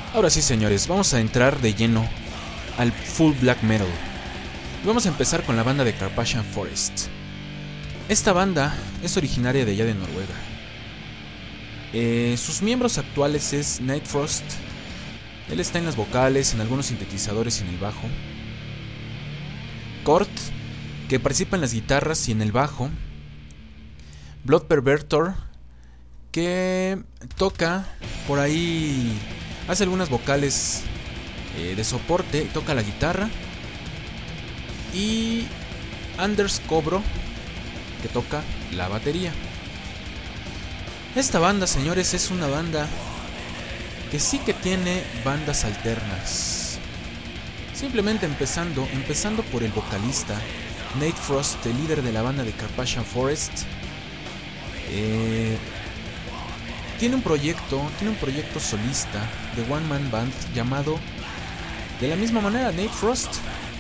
Ahora sí, señores, vamos a entrar de lleno al full black metal. Vamos a empezar con la banda de Carpathian Forest. Esta banda es originaria de allá de Noruega. Sus miembros actuales es Nightfrost. Él está en las vocales, en algunos sintetizadores y en el bajo. Kort, que participa en las guitarras y en el bajo. Blood Pervertor, que toca por ahí, hace algunas vocales de soporte, toca la guitarra. Y Anders Kobro, que toca la batería. Esta banda, señores, es una banda que sí que tiene bandas alternas. Simplemente empezando por el vocalista Nate Frost, el líder de la banda de Carpathian Forest. Tiene un proyecto solista de One Man Band llamado de la misma manera Nate Frost.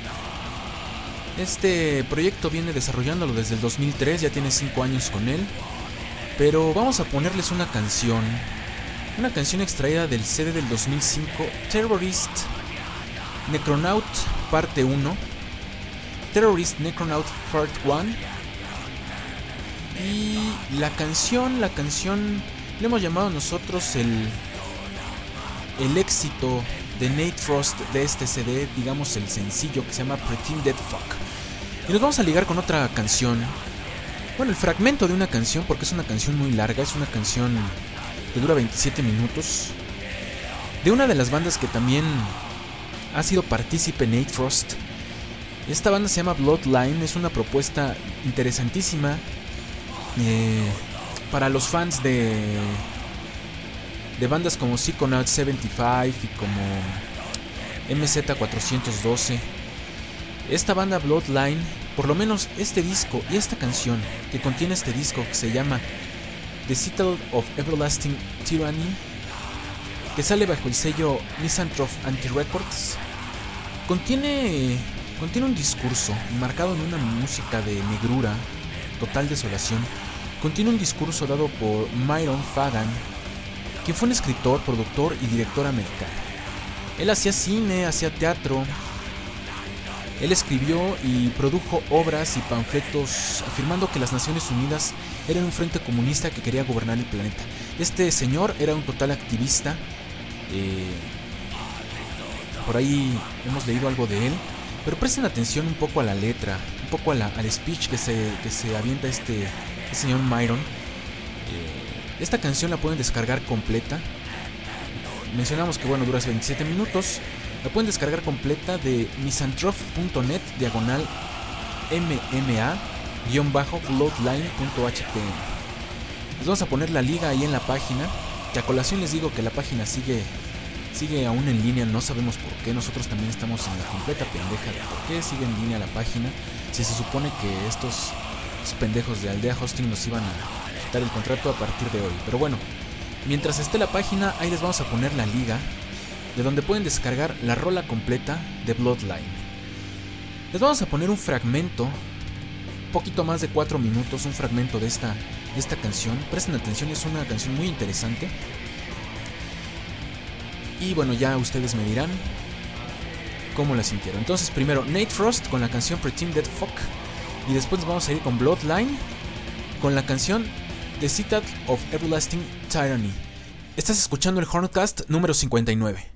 Este proyecto viene desarrollándolo desde el 2003, ya tiene 5 años con él. Pero vamos a ponerles una canción extraída del CD del 2005, Terrorist Necronaut parte 1, Terrorist Necronaut Part 1. Y la canción le hemos llamado nosotros el éxito de Nate Frost de este CD, digamos el sencillo, que se llama Pretend Fuck. Y nos vamos a ligar con otra canción. Bueno, el fragmento de una canción, porque es una canción muy larga, es una canción que dura 27 minutos, de una de las bandas que también ha sido partícipe Nate Frost. Esta banda se llama Bloodline, es una propuesta interesantísima para los fans de bandas como Psychonaut 75 y como MZ412. Esta banda Bloodline, por lo menos este disco y esta canción que contiene este disco, que se llama The Citadel of Everlasting Tyranny, que sale bajo el sello Misanthrope Anti-Records, contiene un discurso marcado en una música de negrura, total desolación. Contiene un discurso dado por Myron Fagan, quien fue un escritor, productor y director americano. Él hacía cine, hacía teatro. Él escribió y produjo obras y panfletos afirmando que las Naciones Unidas eran un frente comunista que quería gobernar el planeta. Este señor era un total activista. Por ahí hemos leído algo de él. Pero presten atención un poco a la letra, un poco al speech que se avienta este señor Myron. Esta canción la pueden descargar completa. Mencionamos que dura 27 minutos. La pueden descargar completa de misanthrope.net /MMA-bloodline.htm. Les vamos a poner la liga ahí en la página, que a colación les digo que la página sigue aún en línea, no sabemos por qué. Nosotros también estamos en la completa pendeja de por qué sigue en línea la página, si se supone que estos pendejos de Aldea Hosting nos iban a quitar el contrato a partir de hoy. Pero bueno, mientras esté la página, ahí les vamos a poner la liga de donde pueden descargar la rola completa de Bloodline. Les vamos a poner un fragmento, un poquito más de 4 minutos, un fragmento de esta canción. Presten atención, es una canción muy interesante. Y bueno, ya ustedes me dirán cómo la sintieron. Entonces primero Nate Frost con la canción Pretend Fuck, y después nos vamos a ir con Bloodline con la canción The Citadel of Everlasting Tyranny. Estás escuchando el Horncast número 59.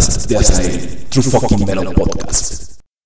Podcast de Azael, True Fucking Metal Podcast.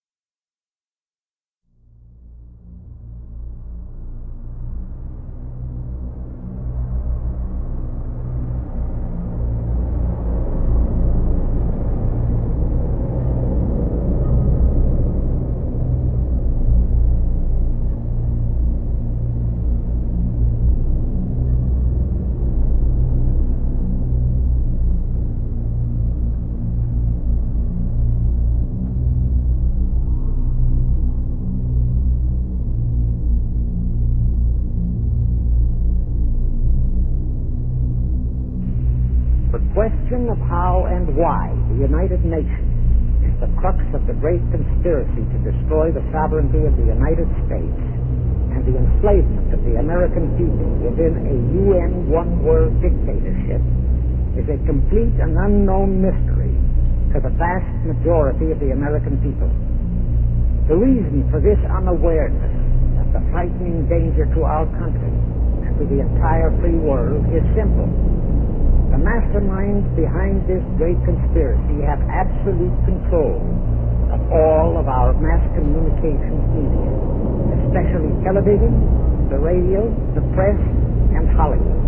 The question of how and why the United Nations is the crux of the great conspiracy to destroy the sovereignty of the United States and the enslavement of the American people within a UN one-world dictatorship is a complete and unknown mystery to the vast majority of the American people. The reason for this unawareness of the frightening danger to our country and to the entire free world is simple. The masterminds behind this great conspiracy have absolute control of all of our mass communications media, especially television, the radio, the press, and Hollywood.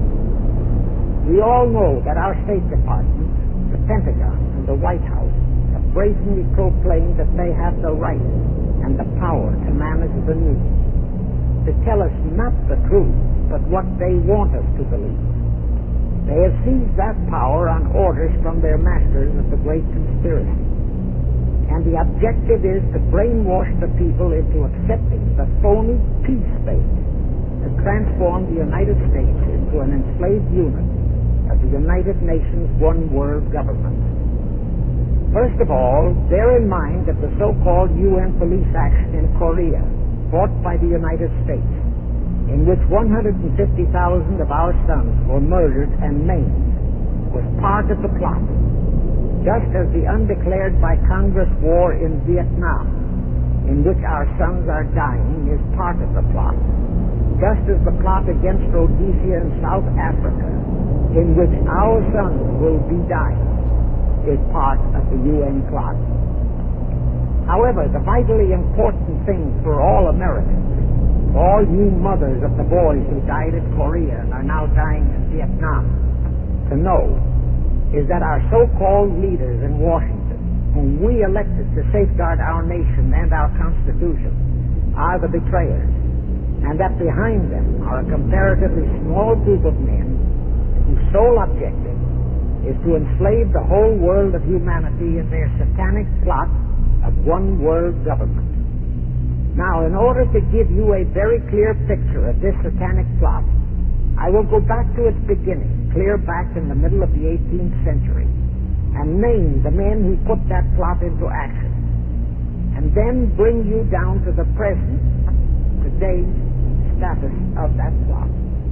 We all know that our State Department, the Pentagon, and the White House have brazenly proclaimed that they have the right and the power to manage the news, to tell us not the truth, but what they want us to believe. They have seized that power on orders from their masters of the great conspiracy. And the objective is to brainwash the people into accepting the phony peace faith to transform the United States into an enslaved unit of the United Nations one world government. First of all, bear in mind that the so-called UN police action in Korea, fought by the United States, in which 150,000 of our sons were murdered and maimed, was part of the plot, just as the undeclared by Congress war in Vietnam, in which our sons are dying, is part of the plot, just as the plot against Rhodesia in South Africa, in which our sons will be dying, is part of the UN plot. However, the vitally important thing for all Americans, all you mothers of the boys who died in Korea and are now dying in Vietnam, to know is that our so-called leaders in Washington, whom we elected to safeguard our nation and our Constitution, are the betrayers, and that behind them are a comparatively small group of men whose sole objective is to enslave the whole world of humanity in their satanic plot of one world government. Now, in order to give you a very clear picture of this satanic plot, I will go back to its beginning, clear back in the middle of the 18th century, and name the men who put that plot into action, and then bring you down to the present, today's status of that plot.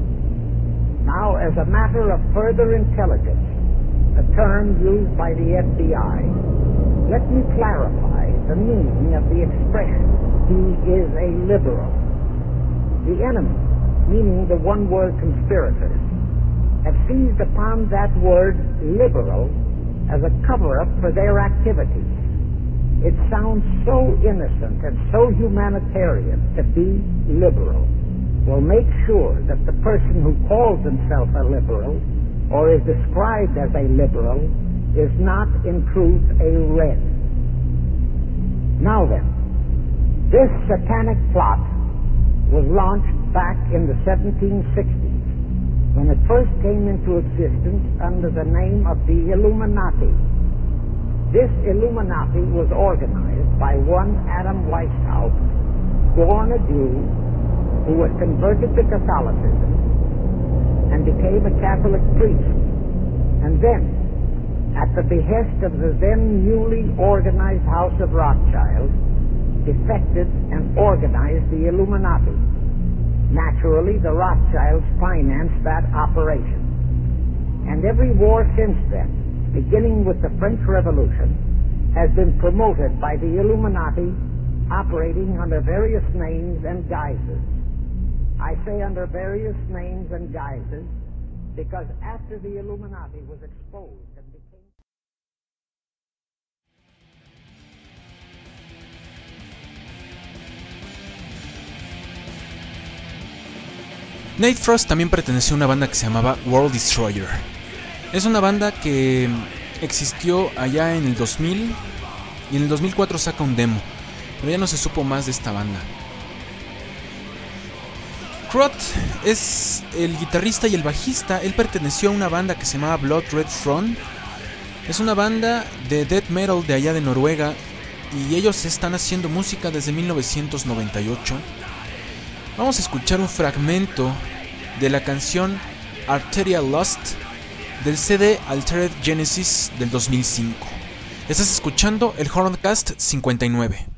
Now, as a matter of further intelligence, the term used by the FBI, let me clarify the meaning of the expression, "He is a liberal." The enemy, meaning the one-word conspirators, have seized upon that word liberal as a cover-up for their activities. It sounds so innocent and so humanitarian to be liberal. Well, make sure that the person who calls himself a liberal or is described as a liberal is not in truth a red. Now then, this satanic plot was launched back in the 1760s when it first came into existence under the name of the Illuminati. This Illuminati was organized by one Adam Weishaupt, born a Jew, who was converted to Catholicism and became a Catholic priest, and then, at the behest of the then newly organized House of Rothschild, defected and organized the Illuminati. Naturally, the Rothschilds financed that operation. And every war since then, beginning with the French Revolution, has been promoted by the Illuminati, operating under various names and guises. I say under various names and guises because after the Illuminati was exposed and became Nate Frost también perteneció a una banda que se llamaba World Destroyer. Es una banda que existió allá en el 2000 y en el 2004 saca un demo, pero ya no se supo más de esta banda. Crot es el guitarrista y el bajista. Él perteneció a una banda que se llamaba Blood Red Throne. Es una banda de death metal de allá de Noruega y ellos están haciendo música desde 1998. Vamos a escuchar un fragmento de la canción Arterial Lust del CD Altered Genesis del 2005. Estás escuchando el Horncast 59.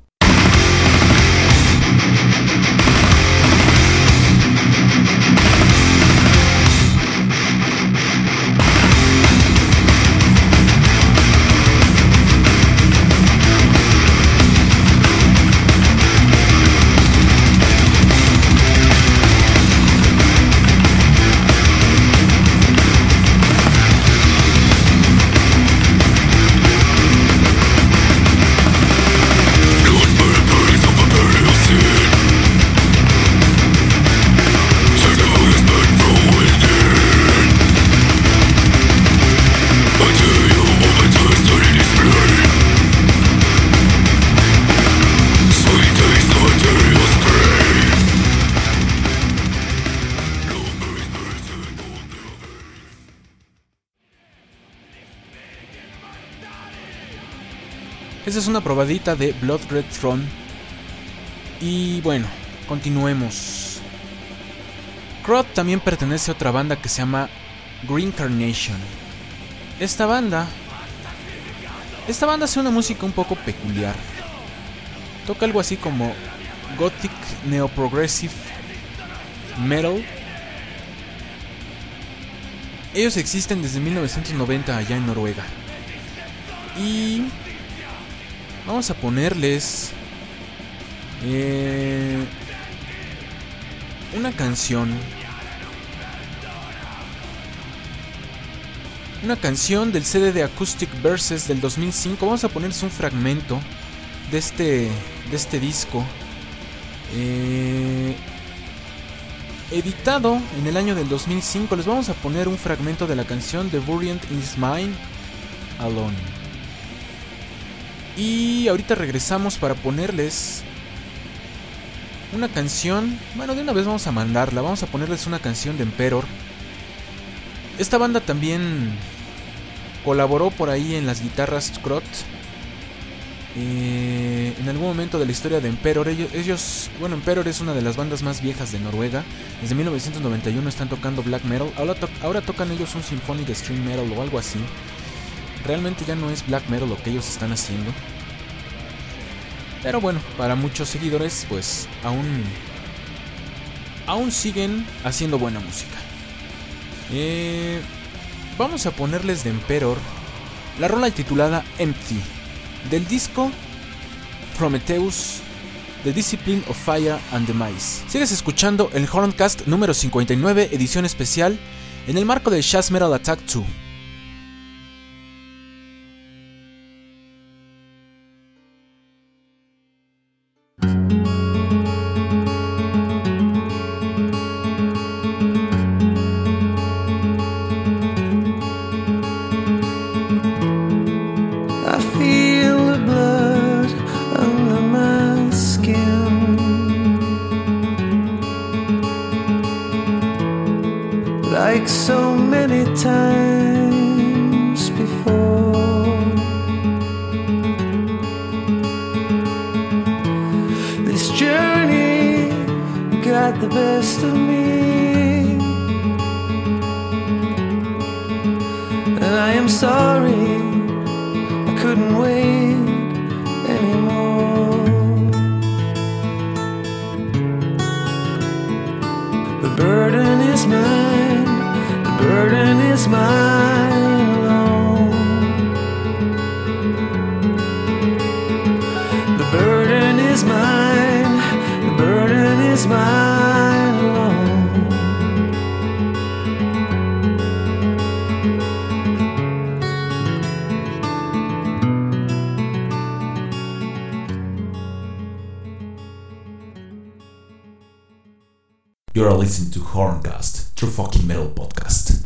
Esa es una probadita de Blood Red Throne. Y bueno, continuemos. Crot también pertenece a otra banda que se llama Green Carnation. Esta banda hace una música un poco peculiar. Toca algo así como Gothic Neo-Progressive Metal. Ellos existen desde 1990 allá en Noruega. Y vamos a ponerles una canción del CD de Acoustic Verses del 2005. Vamos a ponerles un fragmento de este disco, editado en el año del 2005. Les vamos a poner un fragmento de la canción The Variant Is Mine Alone. Y ahorita regresamos para ponerles una canción. Bueno, de una vez vamos a mandarla. Vamos a ponerles una canción de Emperor. Esta banda también colaboró por ahí en las guitarras Crot. En algún momento de la historia de Emperor, bueno, Emperor es una de las bandas más viejas de Noruega. Desde 1991 están tocando black metal. Ahora tocan ellos un symphonic string metal o algo así. Realmente ya no es black metal lo que ellos están haciendo. Pero bueno, para muchos seguidores pues aún siguen haciendo buena música. Vamos a ponerles de Emperor la rola titulada Empty, del disco Prometheus, The Discipline of Fire and Demise. Sigues escuchando el Horncast número 59, edición especial, en el marco de Shaz Metal Attack 2. Like so many times before, this journey got the best of me, and I am sorry I couldn't wait anymore. The burden is mine, the burden is mine alone. The burden is mine, the burden is mine alone. You're listening to Horncast, True Fucking Metal Podcast.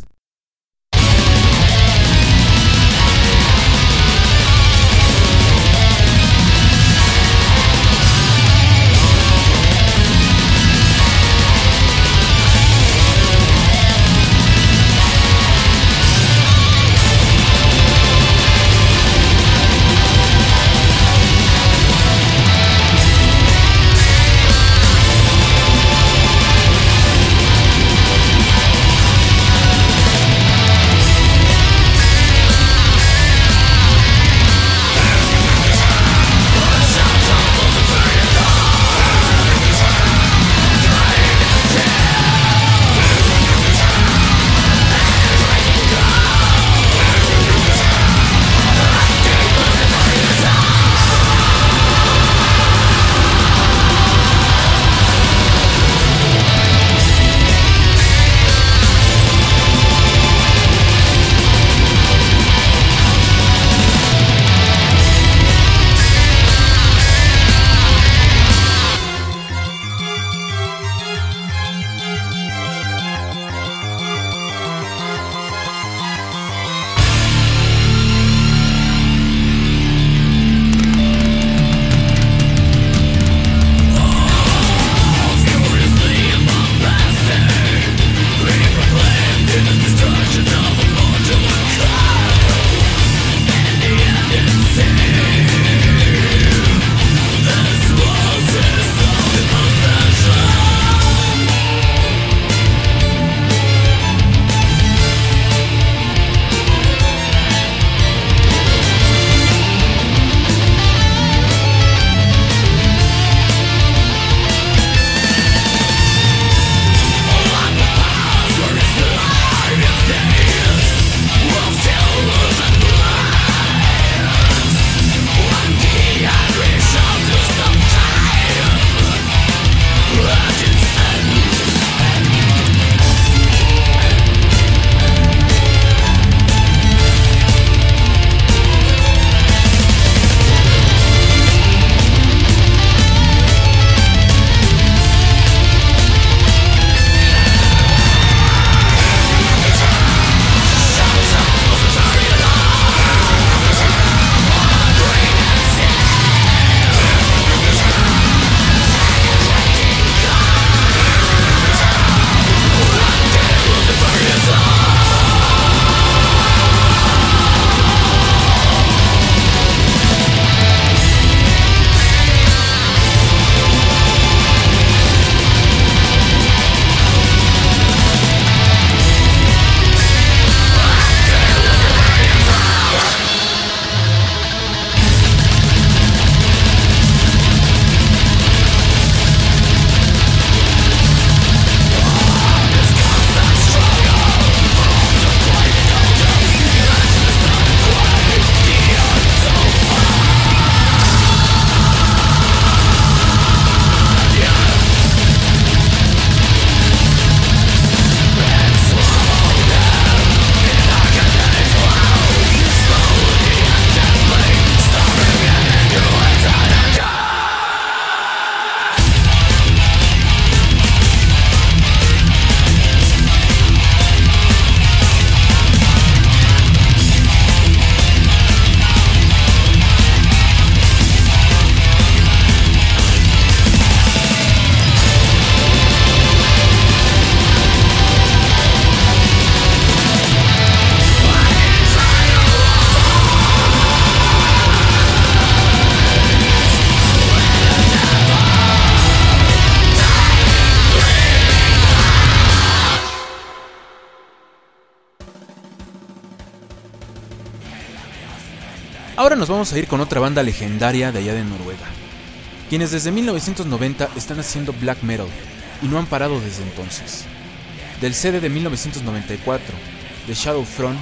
Ahora nos vamos a ir con otra banda legendaria de allá de Noruega, quienes desde 1990 están haciendo black metal y no han parado desde entonces. Del CD de 1994, de Shadowfront,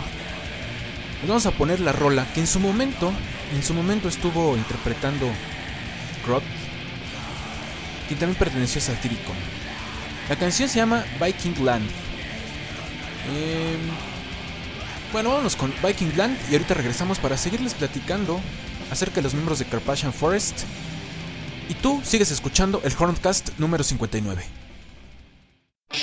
les vamos a poner la rola que en su momento estuvo interpretando Groth, quien también perteneció a Satyricon. La canción se llama Viking Land. Bueno, vámonos con Viking Land y ahorita regresamos para seguirles platicando acerca de los miembros de Carpathian Forest. Y tú sigues escuchando el Horncast número 59.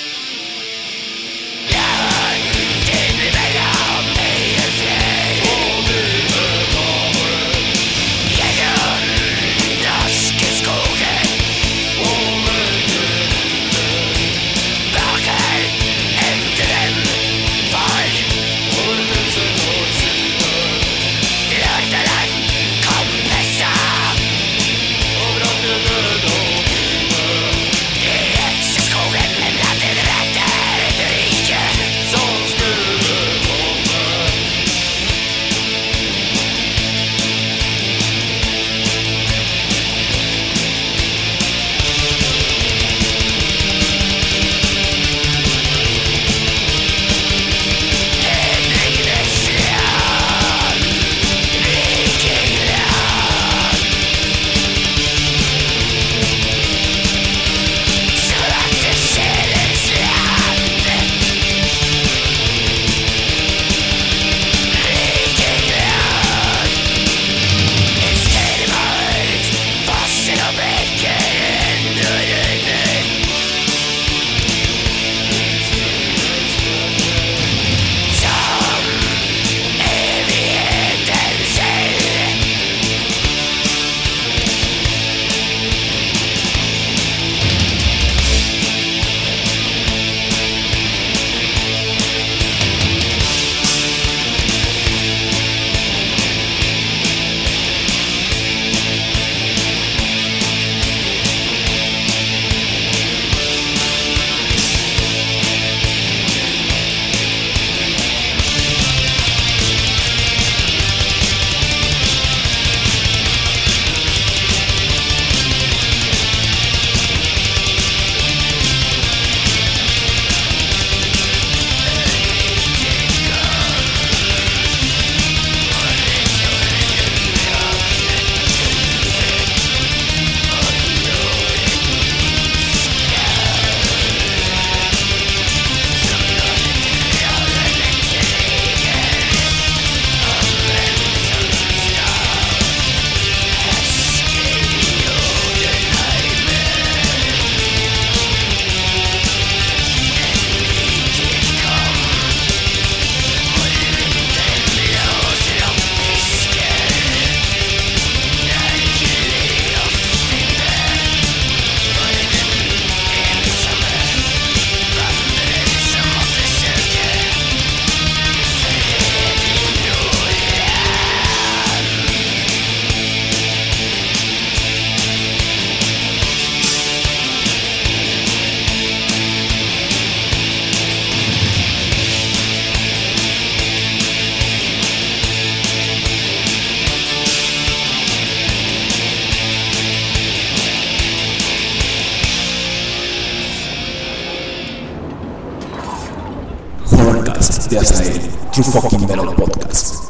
Estás en True Fucking Metal Podcast.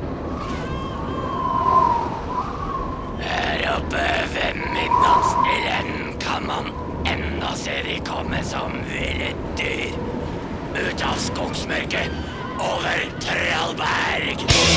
Jag behöver minnas illen kan man ända se det kommer som ville dö utav skogsmörker över Trellberg.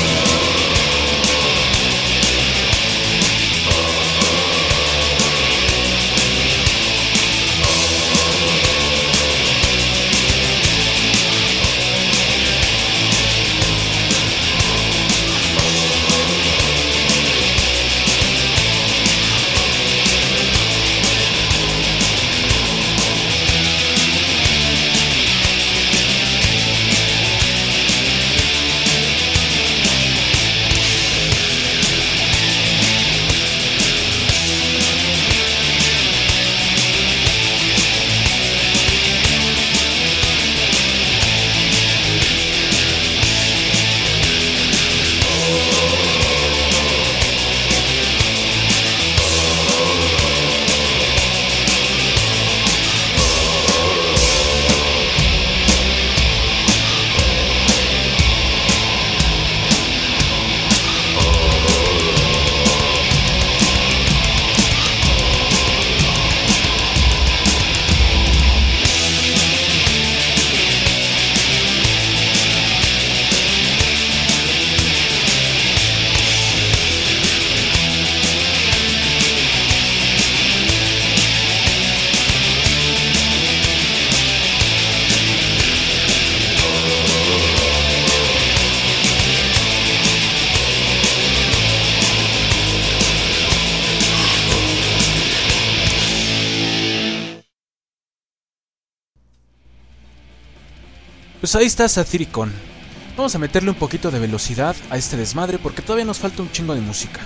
Pues ahí está Satyricon. Vamos a meterle un poquito de velocidad a este desmadre porque todavía nos falta un chingo de música.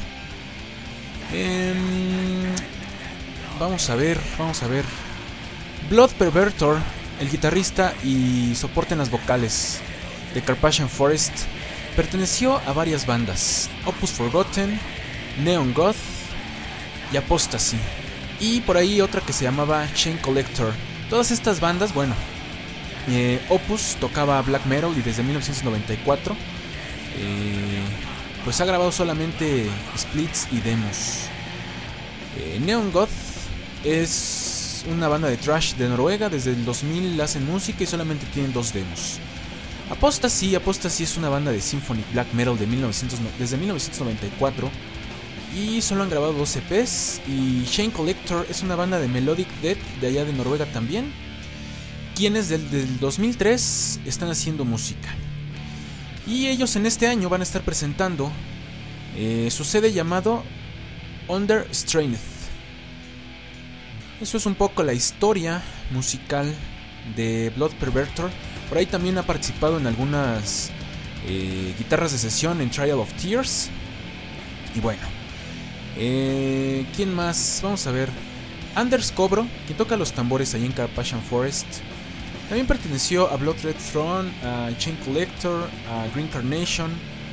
Vamos a ver. Blood Pervertor, el guitarrista y soporte en las vocales de Carpathian Forest, perteneció a varias bandas: Opus Forgotten, Neon Goth y Apostasy. Y por ahí otra que se llamaba Chain Collector. Todas estas bandas, bueno, Opus tocaba black metal y desde 1994 pues ha grabado solamente splits y demos. Neon Goth es una banda de thrash de Noruega. Desde el 2000 hacen música y solamente tienen 2 demos. Apostasy es una banda de symphonic black metal desde 1994 y solo han grabado 2 EPs. Y Chain Collector es una banda de melodic death de allá de Noruega también, quienes desde el 2003 están haciendo música. Y ellos en este año van a estar presentando su CD llamado Under Strength. Eso es un poco la historia musical de Blood Pervertor. Por ahí también ha participado en algunas guitarras de sesión en Trial of Tears. Y bueno, ¿quién más? Vamos a ver. Anders Kobro, quien toca los tambores ahí en Carpathian Forest, también perteneció a Blood Red Throne, a Chain Collector, a Green Carnation.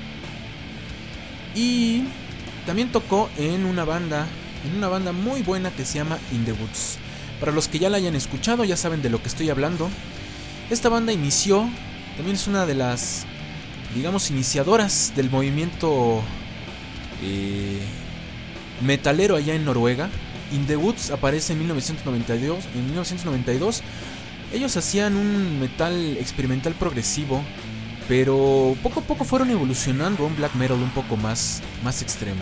Y también tocó en una banda muy buena que se llama In The Woods. Para los que ya la hayan escuchado, ya saben de lo que estoy hablando. Esta banda también es una de las, digamos, iniciadoras del movimiento metalero allá en Noruega. In The Woods aparece en 1992. Ellos hacían un metal experimental progresivo, pero poco a poco fueron evolucionando a un black metal un poco más extremo.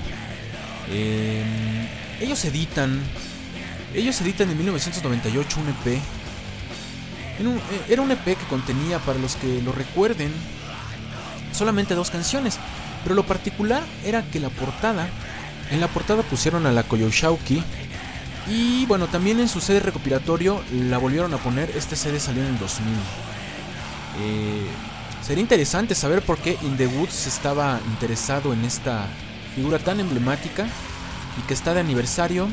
Ellos editan en 1998 un EP. Era un EP que contenía, para los que lo recuerden, solamente 2 canciones. Pero lo particular era que en la portada pusieron a la Koyoshauki. Y bueno, también en su CD recopilatorio la volvieron a poner. Este CD salió en el 2000. Sería interesante saber por qué In The Woods estaba interesado en esta figura tan emblemática y que está de aniversario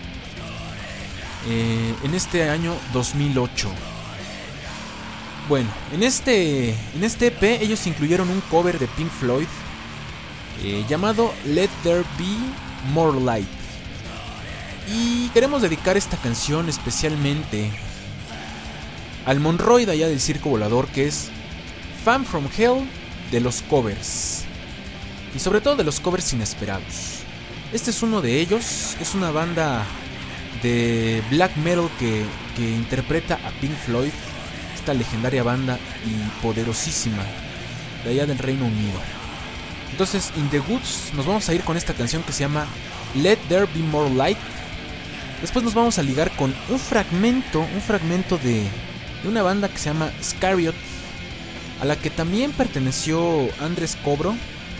en este año 2008. Bueno, en este EP ellos incluyeron un cover de Pink Floyd llamado Let There Be More Light. Y queremos dedicar esta canción especialmente al Monroy de allá del Circo Volador, que es Fan from Hell de los covers. Y sobre todo de los covers inesperados. Este es uno de ellos. Es una banda de black metal que interpreta a Pink Floyd. Esta legendaria banda y poderosísima de allá del Reino Unido. Entonces, In the Woods nos vamos a ir con esta canción que se llama Let There Be More Light. Después nos vamos a ligar con un fragmento de una banda que se llama Scariot, a la que también perteneció Andrés Cobro.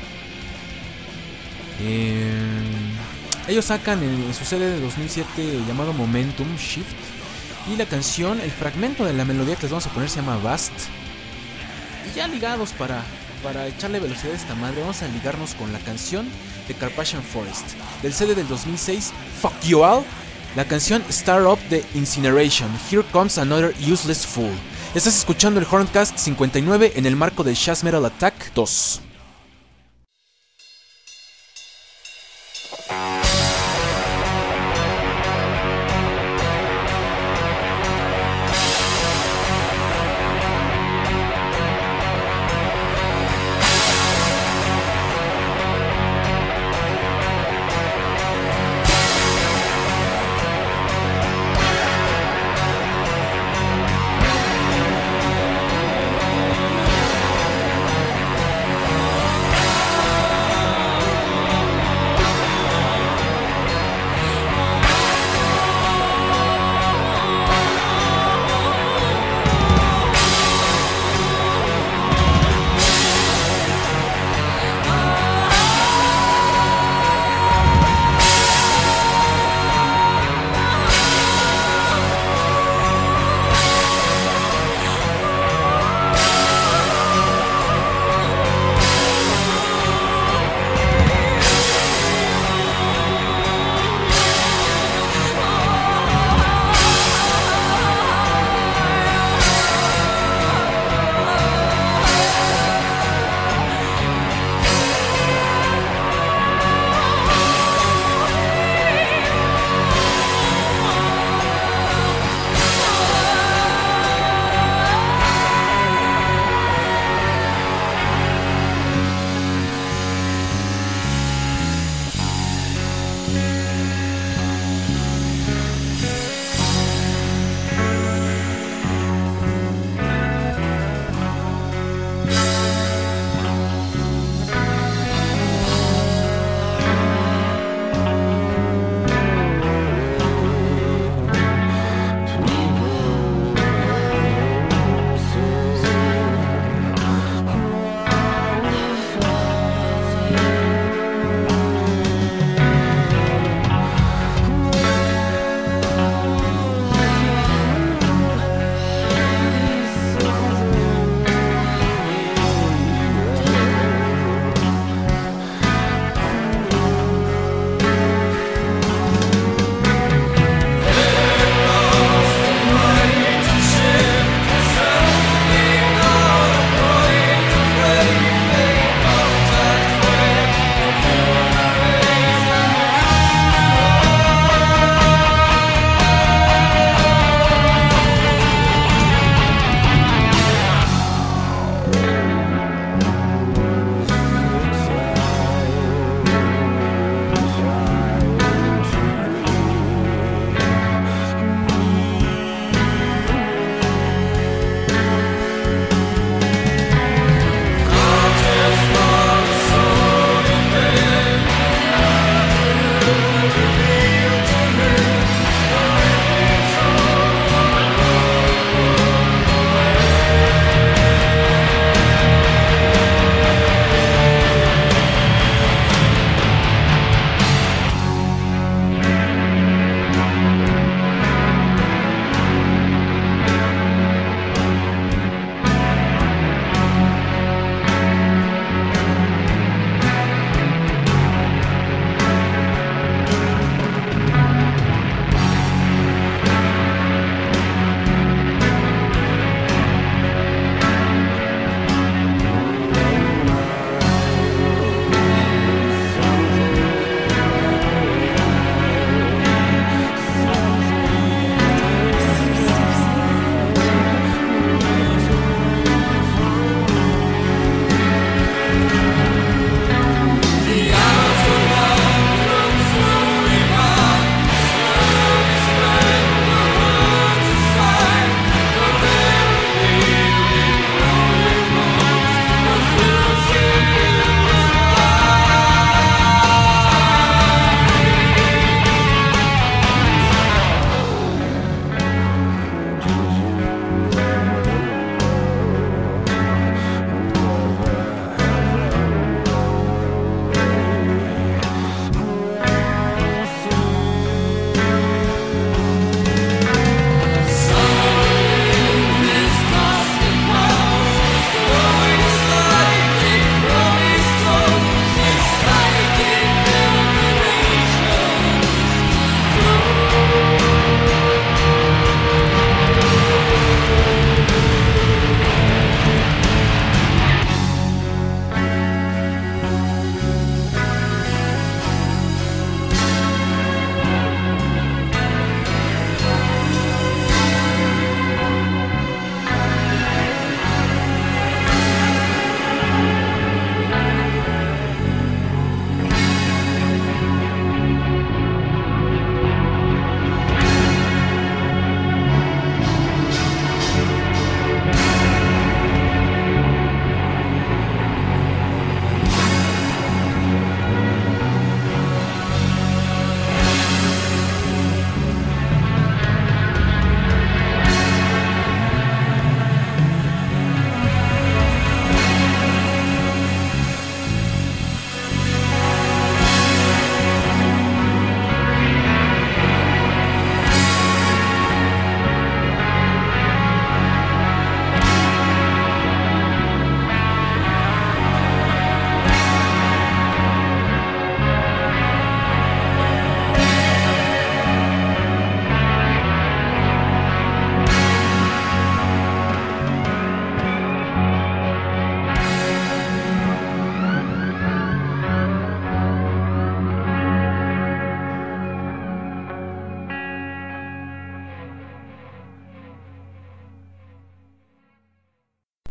Ellos sacan en su CD de 2007 llamado Momentum Shift. Y la canción, el fragmento de la melodía que les vamos a poner se llama Vast. Y ya ligados para echarle velocidad a esta madre, vamos a ligarnos con la canción de Carpathian Forest del CD del 2006, Fuck You All. La canción Star Up de Incineration, Here Comes Another Useless Fool. Estás escuchando el Horncast 59 en el marco del Jazz Metal Attack 2.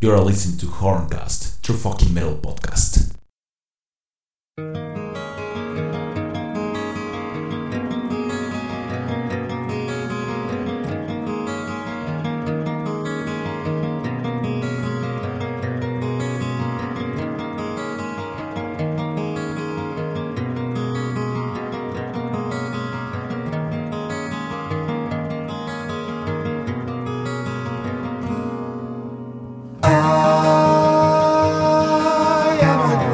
You are listening to Horncast, True Fucking Metal Podcast. I am a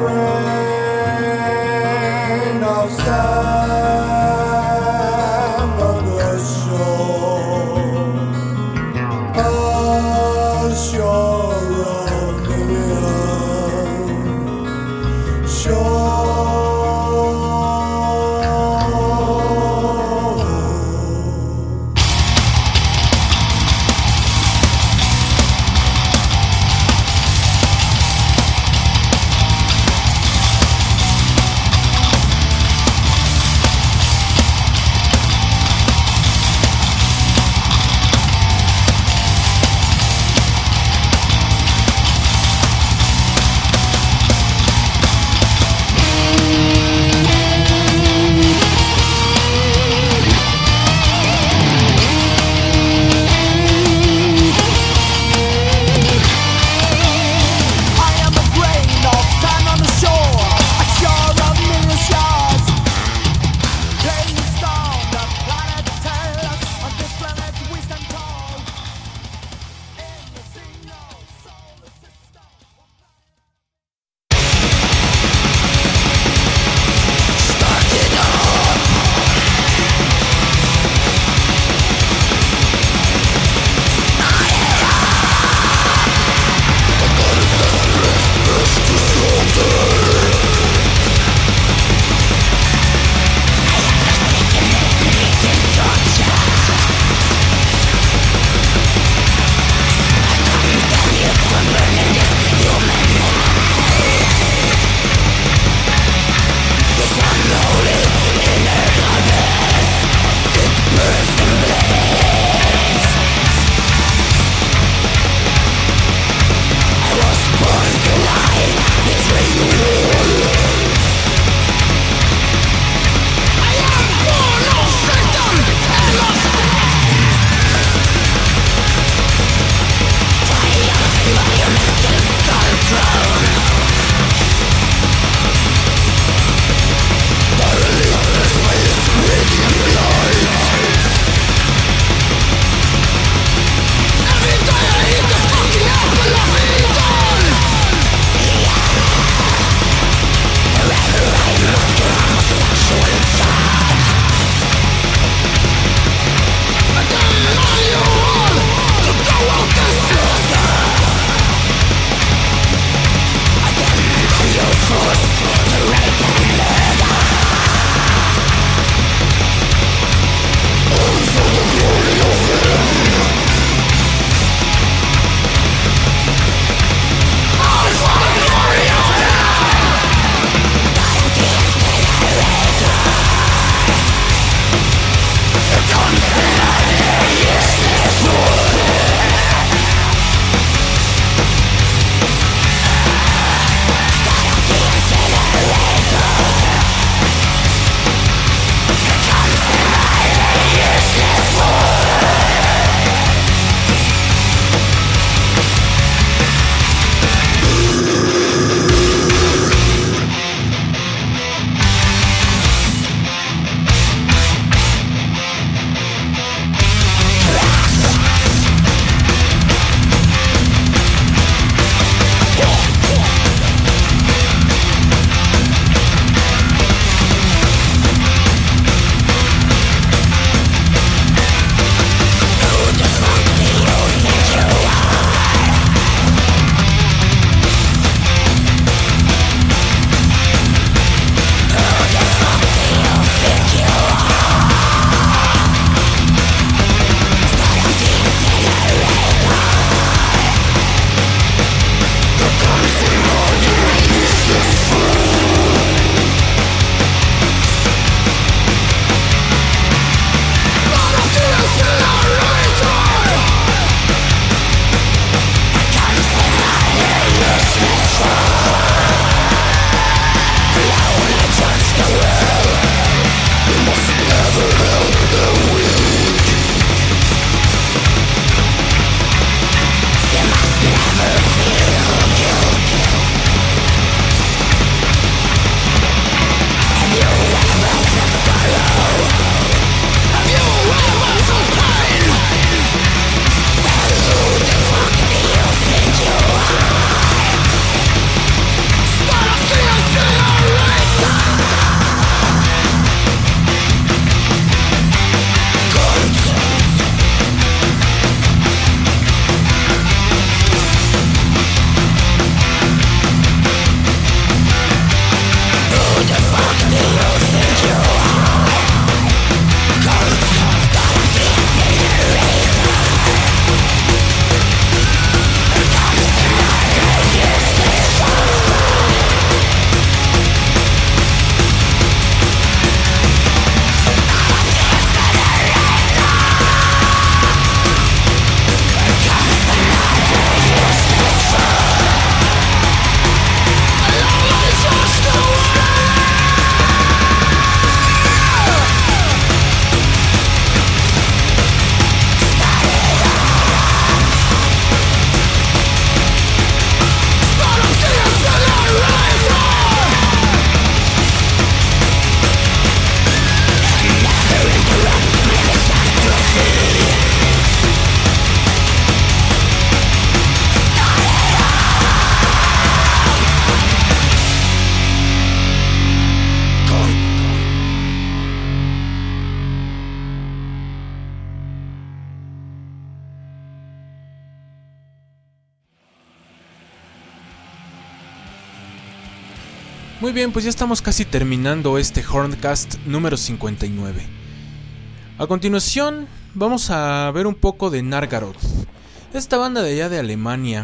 Muy bien, pues ya estamos casi terminando este Horncast número 59. A continuación vamos a ver un poco de Nargaroth, esta banda de allá de Alemania,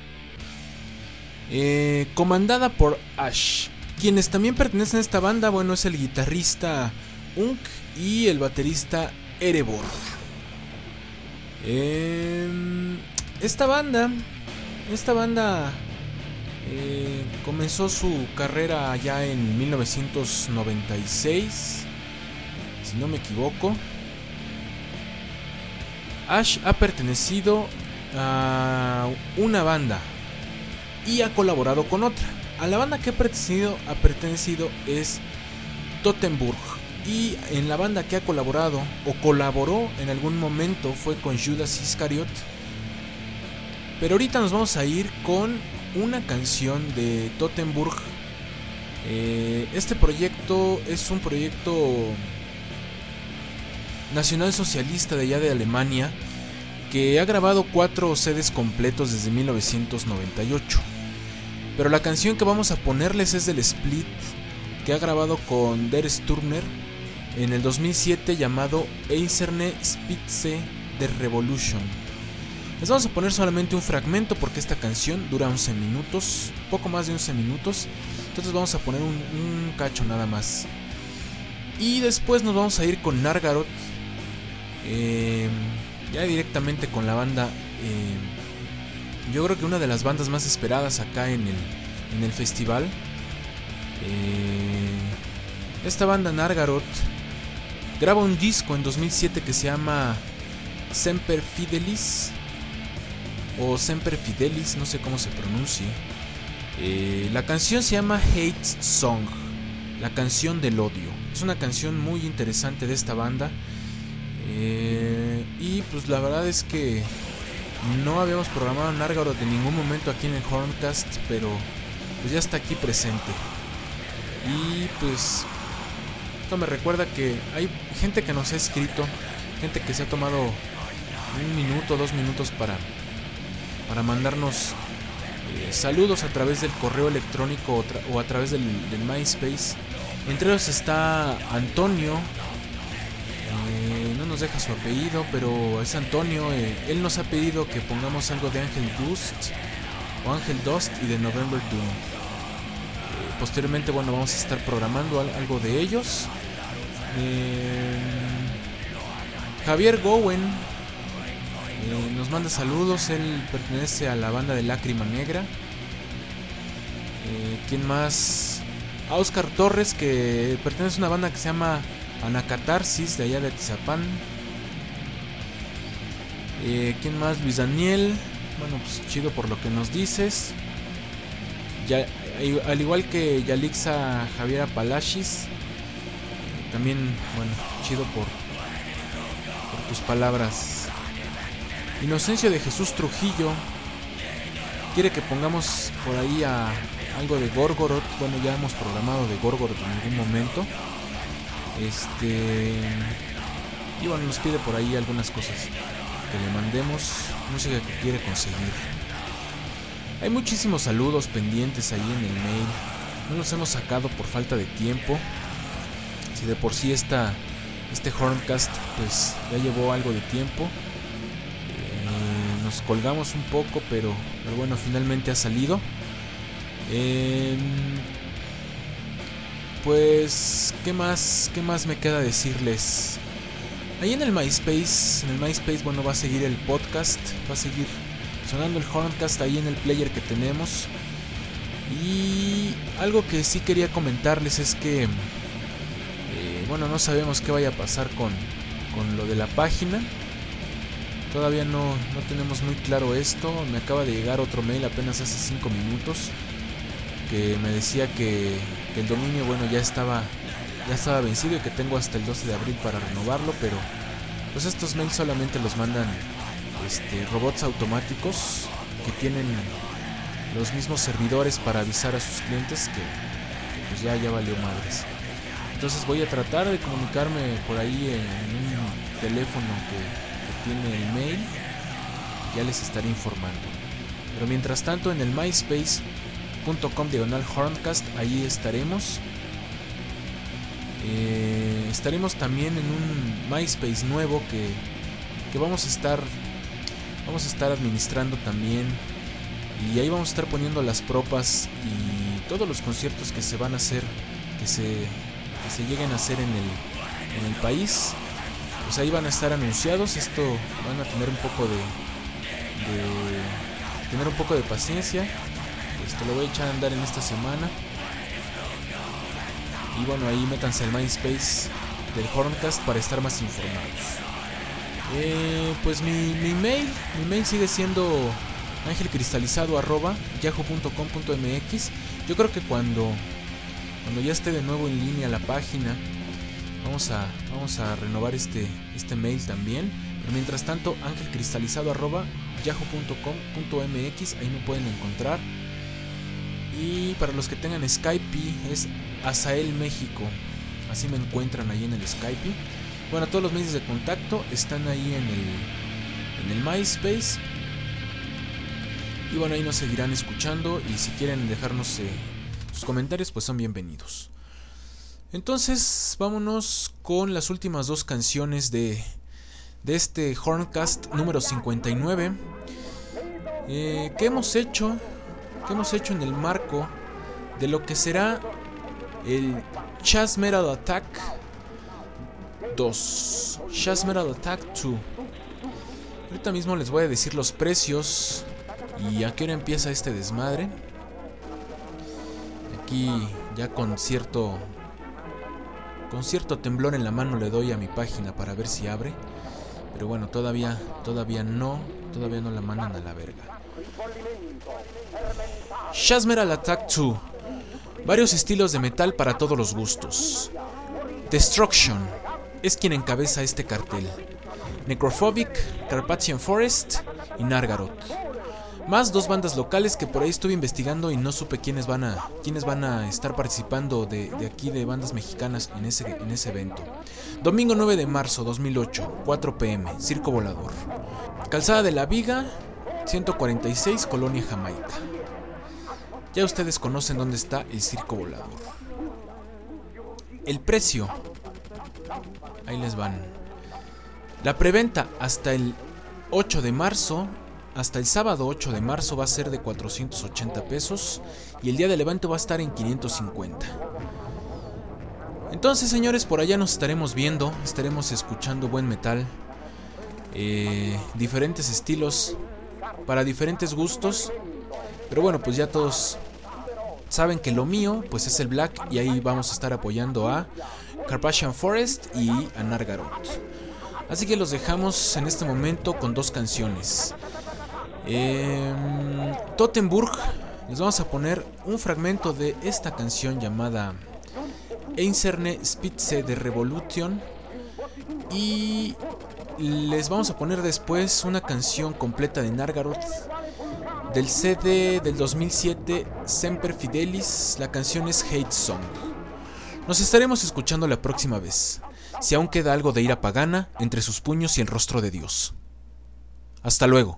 comandada por Ash. Quienes también pertenecen a esta banda, bueno, es el guitarrista Unk y el baterista Erebor. Esta banda comenzó su carrera ya en 1996, si no me equivoco. Ash ha pertenecido a una banda y ha colaborado con otra. A la banda que ha pertenecido es Tottenburg, y en la banda que ha colaborado o colaboró en algún momento fue con Judas Iscariot. Pero ahorita nos vamos a ir con una canción de Tottenburg. Este proyecto es un proyecto nacionalsocialista de allá de Alemania, que ha grabado 4 CDs completos desde 1998. Pero la canción que vamos a ponerles es del split que ha grabado con Der Sturmer en el 2007, llamado Eiserne Spitze der Revolution. Les vamos a poner solamente un fragmento porque esta canción dura 11 minutos, poco más de 11 minutos. Entonces vamos a poner un cacho nada más. Y después nos vamos a ir con Nargaroth, ya directamente con la banda. Yo creo que una de las bandas más esperadas acá en el festival. Esta banda Nargaroth graba un disco en 2007 que se llama Semper Fidelis, o Semper Fidelis, no sé cómo se pronuncie. La canción se llama Hate Song, la canción del odio. Es una canción muy interesante de esta banda. Y pues la verdad es que no habíamos programado Nargaroth en ningún momento aquí en el Horncast, pero pues ya está aquí presente. Y pues esto me recuerda que hay gente que nos ha escrito, gente que se ha tomado 1 minuto, 2 minutos para mandarnos saludos a través del correo electrónico o a través del MySpace. Entre ellos está Antonio. No nos deja su apellido, pero es Antonio. Él nos ha pedido que pongamos algo de Angel Dust y de November Doom. Posteriormente, bueno, vamos a estar programando algo de ellos. Javier Gowen nos manda saludos. Él pertenece a la banda de Lágrima Negra. ¿Quién más? A Oscar Torres, que pertenece a una banda que se llama Anacatarsis, de allá de Atizapán. ¿Quién más? Luis Daniel. Bueno, pues chido por lo que nos dices. Ya, al igual que Yalixa Javiera Palachis, también, bueno, chido por tus palabras. Inocencio de Jesús Trujillo quiere que pongamos por ahí algo de Gorgoroth. Bueno, ya hemos programado de Gorgoroth en algún momento. Y bueno, nos pide por ahí algunas cosas que le mandemos, música que quiere conseguir. Hay muchísimos saludos pendientes ahí en el mail. No los hemos sacado por falta de tiempo. Si de por sí este Horncast pues ya llevó algo de tiempo. Nos colgamos un poco, pero bueno, finalmente ha salido. Pues, ¿qué más me queda decirles? Ahí en el MySpace, bueno, va a seguir el podcast, va a seguir sonando el Horncast ahí en el player que tenemos. Y algo que sí quería comentarles es que, bueno, no sabemos qué vaya a pasar con lo de la página. Todavía no tenemos muy claro esto. Me acaba de llegar otro mail apenas hace 5 minutos que me decía que el dominio, bueno, ya estaba vencido y que tengo hasta el 12 de abril para renovarlo, pero pues estos mails solamente los mandan robots automáticos que tienen los mismos servidores para avisar a sus clientes que pues ya valió madres. Entonces voy a tratar de comunicarme por ahí en un teléfono que tiene el mail, ya les estaré informando. Pero mientras tanto, en el MySpace facebook.com/horncast, ahí estaremos. Estaremos también en un MySpace nuevo que vamos a estar administrando también, y ahí vamos a estar poniendo las propas y todos los conciertos que se van a hacer, que se lleguen a hacer en el país. Pues ahí van a estar anunciados. Esto van a tener un poco de paciencia. Esto lo voy a echar a andar en esta semana. Y bueno, ahí métanse al MySpace del Horncast para estar más informados. Pues mi mail sigue siendo angelcristalizado@yahoo.com.mx. Yo creo que cuando ya esté de nuevo en línea la página, vamos a renovar este mail también. Pero mientras tanto, angelcristalizado@yahoo.com.mx, ahí me pueden encontrar. Y para los que tengan Skype, es Azael México, así me encuentran ahí en el Skype. Bueno, todos los medios de contacto están ahí en el MySpace. Y bueno, ahí nos seguirán escuchando, y si quieren dejarnos sus comentarios, pues son bienvenidos. Entonces, vámonos con las últimas dos canciones de este Horncast número 59. ¿Qué hemos hecho en el marco de lo que será el Chas Metal Attack 2? Chas Metal Attack 2. Ahorita mismo les voy a decir los precios y a qué hora empieza este desmadre. Aquí ya con cierto temblor en la mano le doy a mi página para ver si abre. Pero bueno, todavía no la mandan a la verga. Chas Metal Attack 2. Varios estilos de metal para todos los gustos. Destruction es quien encabeza este cartel. Necrophobic, Carpathian Forest y Nargaroth. Más dos bandas locales que por ahí estuve investigando y no supe quiénes van a estar participando de aquí, de bandas mexicanas en ese evento. Domingo 9 de marzo 2008, 4 p.m, Circo Volador. Calzada de la Viga, 146, Colonia Jamaica. Ya ustedes conocen dónde está el Circo Volador. El precio, ahí les van. La preventa hasta el 8 de marzo, hasta el sábado 8 de marzo, va a ser de 480 pesos. Y el día del evento va a estar en 550. Entonces, señores, por allá nos estaremos viendo. Estaremos escuchando buen metal. Diferentes estilos para diferentes gustos. Pero bueno, pues ya todos saben que lo mío pues es el black. Y ahí vamos a estar apoyando a Carpathian Forest y a Nargaroth. Así que los dejamos en este momento con dos canciones. Tottenburg, les vamos a poner un fragmento de esta canción llamada Einzelne Spitze der Revolution. Y les vamos a poner después una canción completa de Nargaroth del CD del 2007, Semper Fidelis. La canción es Hate Song. Nos estaremos escuchando la próxima vez, si aún queda algo de ira pagana entre sus puños y el rostro de Dios. Hasta luego.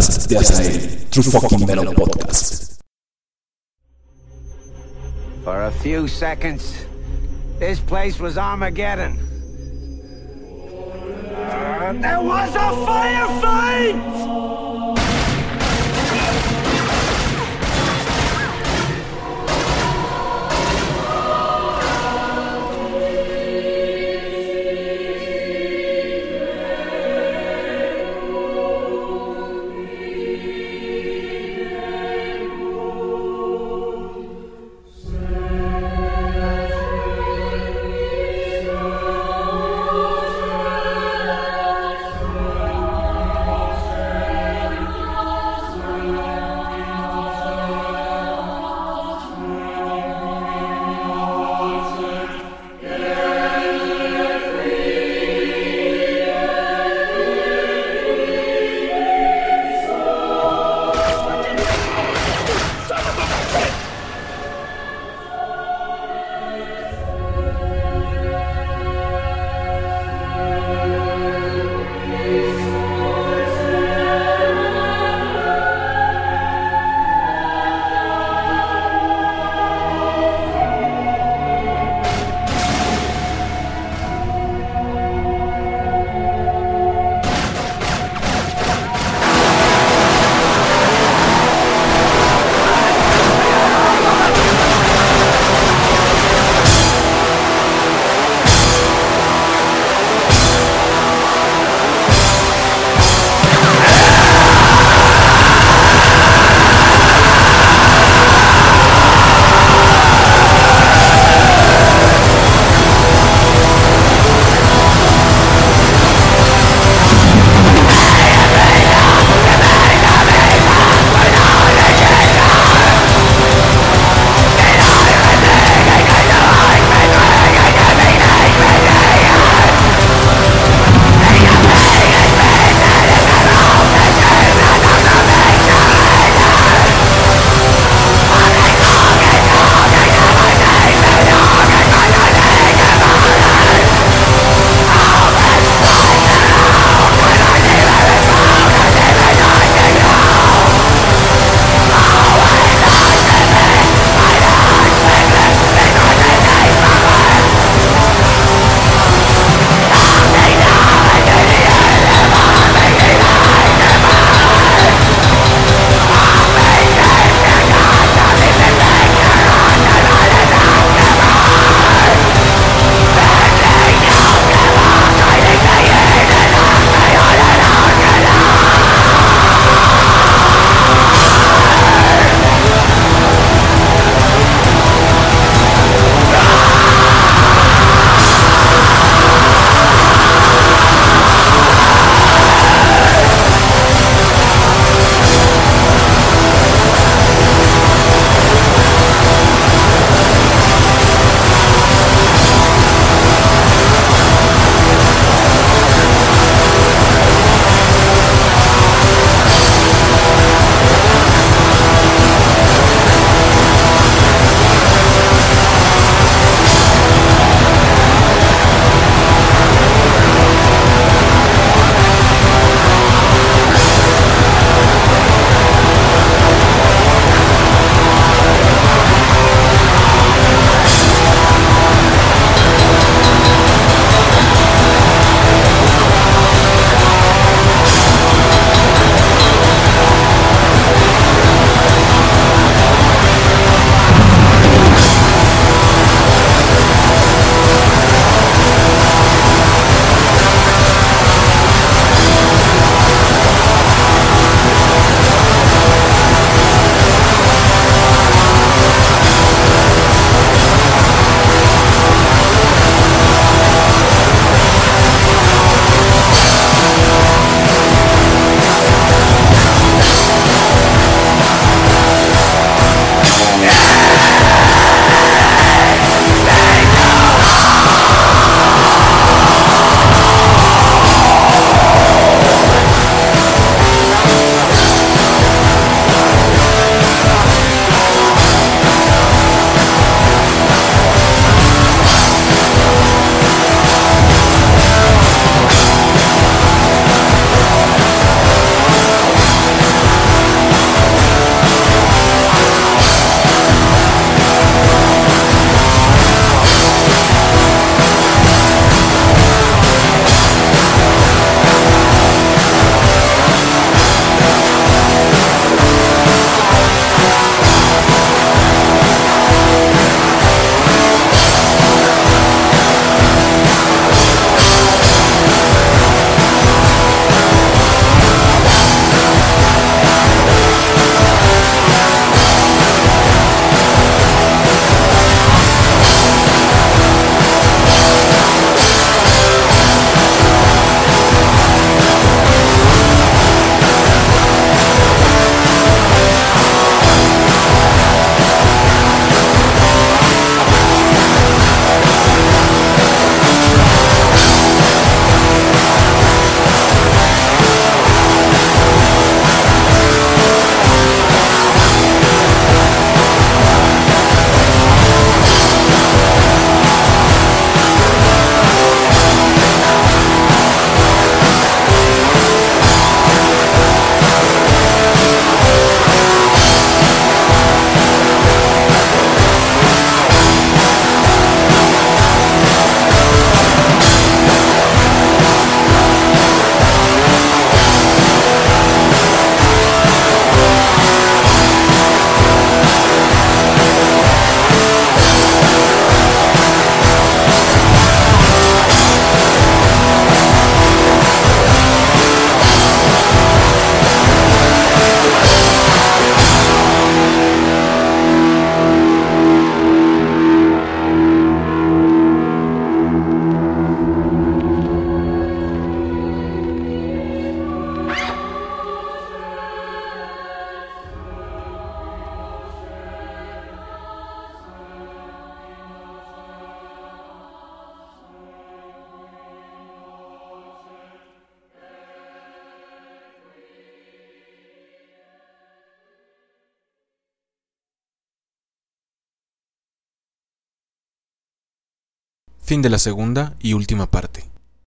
podcast de Azael, True Fucking Metal Podcast. For a few seconds, this place was Armageddon. There was a firefight! Fin de la segunda y última parte.